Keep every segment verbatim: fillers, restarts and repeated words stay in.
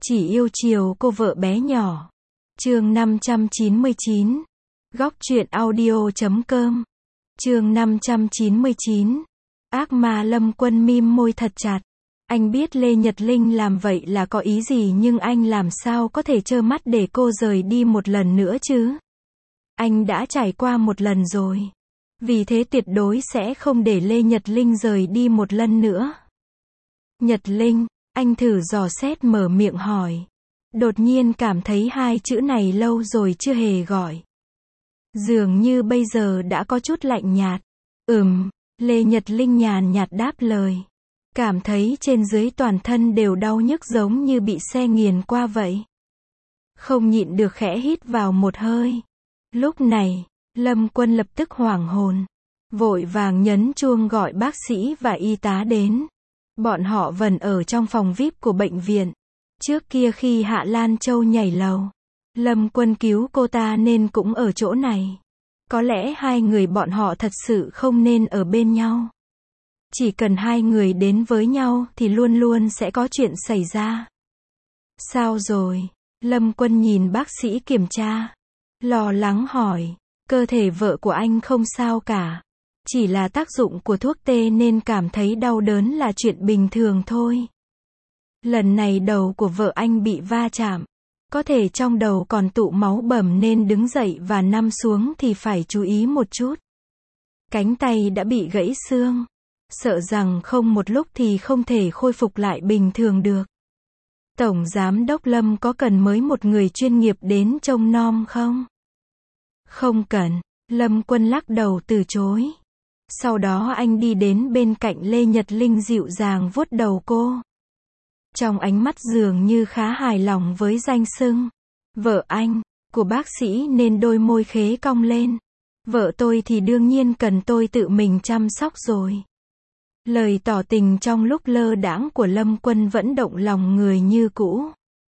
Chỉ yêu chiều cô vợ bé nhỏ. Chương năm trăm chín mươi chín. Góc truyện audio chấm com. Chương năm trăm chín mươi chín. Ác ma Lâm Quân mím môi thật chặt. Anh biết Lê Nhật Linh làm vậy là có ý gì, nhưng anh làm sao có thể trơ mắt để cô rời đi một lần nữa chứ? Anh đã trải qua một lần rồi. Vì thế tuyệt đối sẽ không để Lê Nhật Linh rời đi một lần nữa. Nhật Linh, anh thử dò xét mở miệng hỏi. Đột nhiên cảm thấy hai chữ này lâu rồi chưa hề gọi. Dường như bây giờ đã có chút lạnh nhạt. Ừm, Lê Nhật Linh nhàn nhạt đáp lời. Cảm thấy trên dưới toàn thân đều đau nhức giống như bị xe nghiền qua vậy. Không nhịn được khẽ hít vào một hơi. Lúc này, Lâm Quân lập tức hoảng hồn. Vội vàng nhấn chuông gọi bác sĩ và y tá đến. Bọn họ vẫn ở trong phòng vi ai pi của bệnh viện. Trước kia khi Hạ Lan Châu nhảy lầu, Lâm Quân cứu cô ta nên cũng ở chỗ này. Có lẽ hai người bọn họ thật sự không nên ở bên nhau. Chỉ cần hai người đến với nhau thì luôn luôn sẽ có chuyện xảy ra. Sao rồi? Lâm Quân nhìn bác sĩ kiểm tra. Lo lắng hỏi. Cơ thể vợ của anh không sao cả. Chỉ là tác dụng của thuốc tê nên cảm thấy đau đớn là chuyện bình thường thôi. Lần này đầu của vợ anh bị va chạm. Có thể trong đầu còn tụ máu bầm nên đứng dậy và nằm xuống thì phải chú ý một chút. Cánh tay đã bị gãy xương. Sợ rằng không một lúc thì không thể khôi phục lại bình thường được. Tổng Giám đốc Lâm có cần mới một người chuyên nghiệp đến trông nom không? Không cần, Lâm Quân lắc đầu từ chối. Sau đó anh đi đến bên cạnh Lê Nhật Linh dịu dàng vuốt đầu cô. Trong ánh mắt dường như khá hài lòng với danh xưng vợ anh của bác sĩ nên đôi môi khế cong lên. Vợ tôi thì đương nhiên cần tôi tự mình chăm sóc rồi. Lời tỏ tình trong lúc lơ đãng của Lâm Quân vẫn động lòng người như cũ.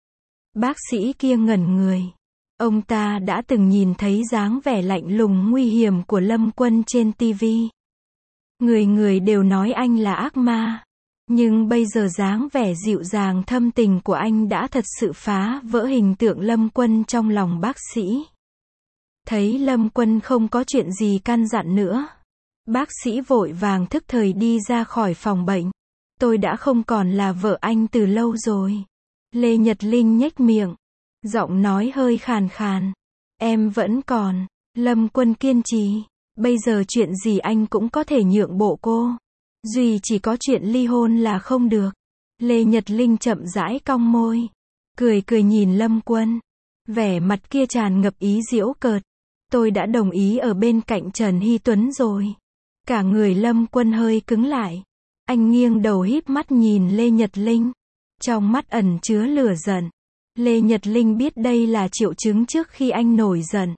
Bác sĩ kia ngẩn người. Ông ta đã từng nhìn thấy dáng vẻ lạnh lùng nguy hiểm của Lâm Quân trên ti vi. Người người đều nói anh là ác ma. Nhưng bây giờ dáng vẻ dịu dàng thâm tình của anh đã thật sự phá vỡ hình tượng Lâm Quân trong lòng bác sĩ. Thấy Lâm Quân không có chuyện gì căn dặn nữa. Bác sĩ vội vàng thức thời đi ra khỏi phòng bệnh. Tôi đã không còn là vợ anh từ lâu rồi. Lê Nhật Linh nhếch miệng. Giọng nói hơi khàn khàn. Em vẫn còn. Lâm Quân kiên trì. Bây giờ chuyện gì anh cũng có thể nhượng bộ cô. Duy chỉ có chuyện ly hôn là không được. Lê Nhật Linh chậm rãi cong môi. Cười cười nhìn Lâm Quân. Vẻ mặt kia tràn ngập ý giễu cợt. Tôi đã đồng ý ở bên cạnh Trần Hy Tuấn rồi. Cả người Lâm Quân hơi cứng lại. Anh nghiêng đầu híp mắt nhìn Lê Nhật Linh. Trong mắt ẩn chứa lửa giận. Lê Nhật Linh biết đây là triệu chứng trước khi anh nổi giận.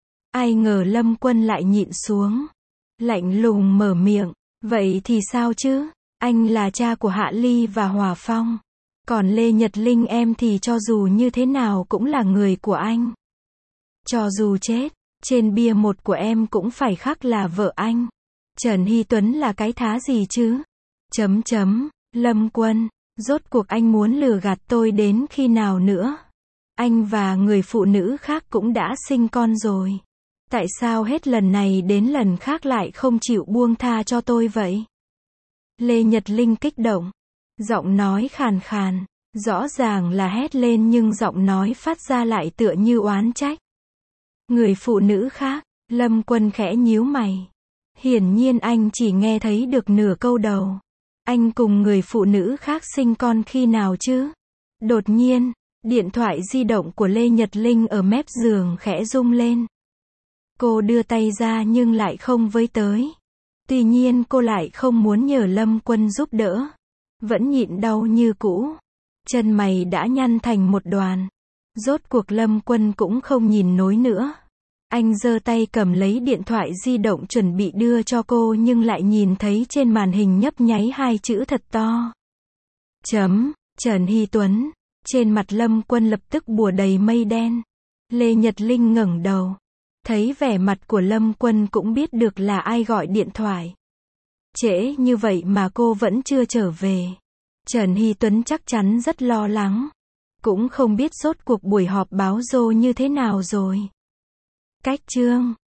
Ai ngờ Lâm Quân lại nhịn xuống. Lạnh lùng mở miệng. Vậy thì sao chứ? Anh là cha của Hạ Ly và Hòa Phong. Còn Lê Nhật Linh em thì cho dù như thế nào cũng là người của anh. Cho dù chết, trên bia một của em cũng phải khắc là vợ anh. Trần Hy Tuấn là cái thá gì chứ? Chấm chấm, Lâm Quân, rốt cuộc anh muốn lừa gạt tôi đến khi nào nữa? Anh và người phụ nữ khác cũng đã sinh con rồi. Tại sao hết lần này đến lần khác lại không chịu buông tha cho tôi vậy? Lê Nhật Linh kích động. Giọng nói khàn khàn. Rõ ràng là hét lên nhưng giọng nói phát ra lại tựa như oán trách. Người phụ nữ khác, Lâm Quân khẽ nhíu mày. Hiển nhiên anh chỉ nghe thấy được nửa câu đầu. Anh cùng người phụ nữ khác sinh con khi nào chứ? Đột nhiên, điện thoại di động của Lê Nhật Linh ở mép giường khẽ rung lên. Cô đưa tay ra nhưng lại không với tới. Tuy nhiên cô lại không muốn nhờ Lâm Quân giúp đỡ. Vẫn nhịn đau như cũ. Chân mày đã nhăn thành một đoàn. Rốt cuộc Lâm Quân cũng không nhìn nổi nữa. Anh giơ tay cầm lấy điện thoại di động chuẩn bị đưa cho cô nhưng lại nhìn thấy trên màn hình nhấp nháy hai chữ thật to. Chấm, Trần Hy Tuấn. Trên mặt Lâm Quân lập tức bùa đầy mây đen. Lê Nhật Linh ngẩng đầu. Thấy vẻ mặt của Lâm Quân cũng biết được là ai gọi điện thoại. Trễ như vậy mà cô vẫn chưa trở về. Trần Hy Tuấn chắc chắn rất lo lắng. Cũng không biết rốt cuộc buổi họp báo rô như thế nào rồi. Cách chương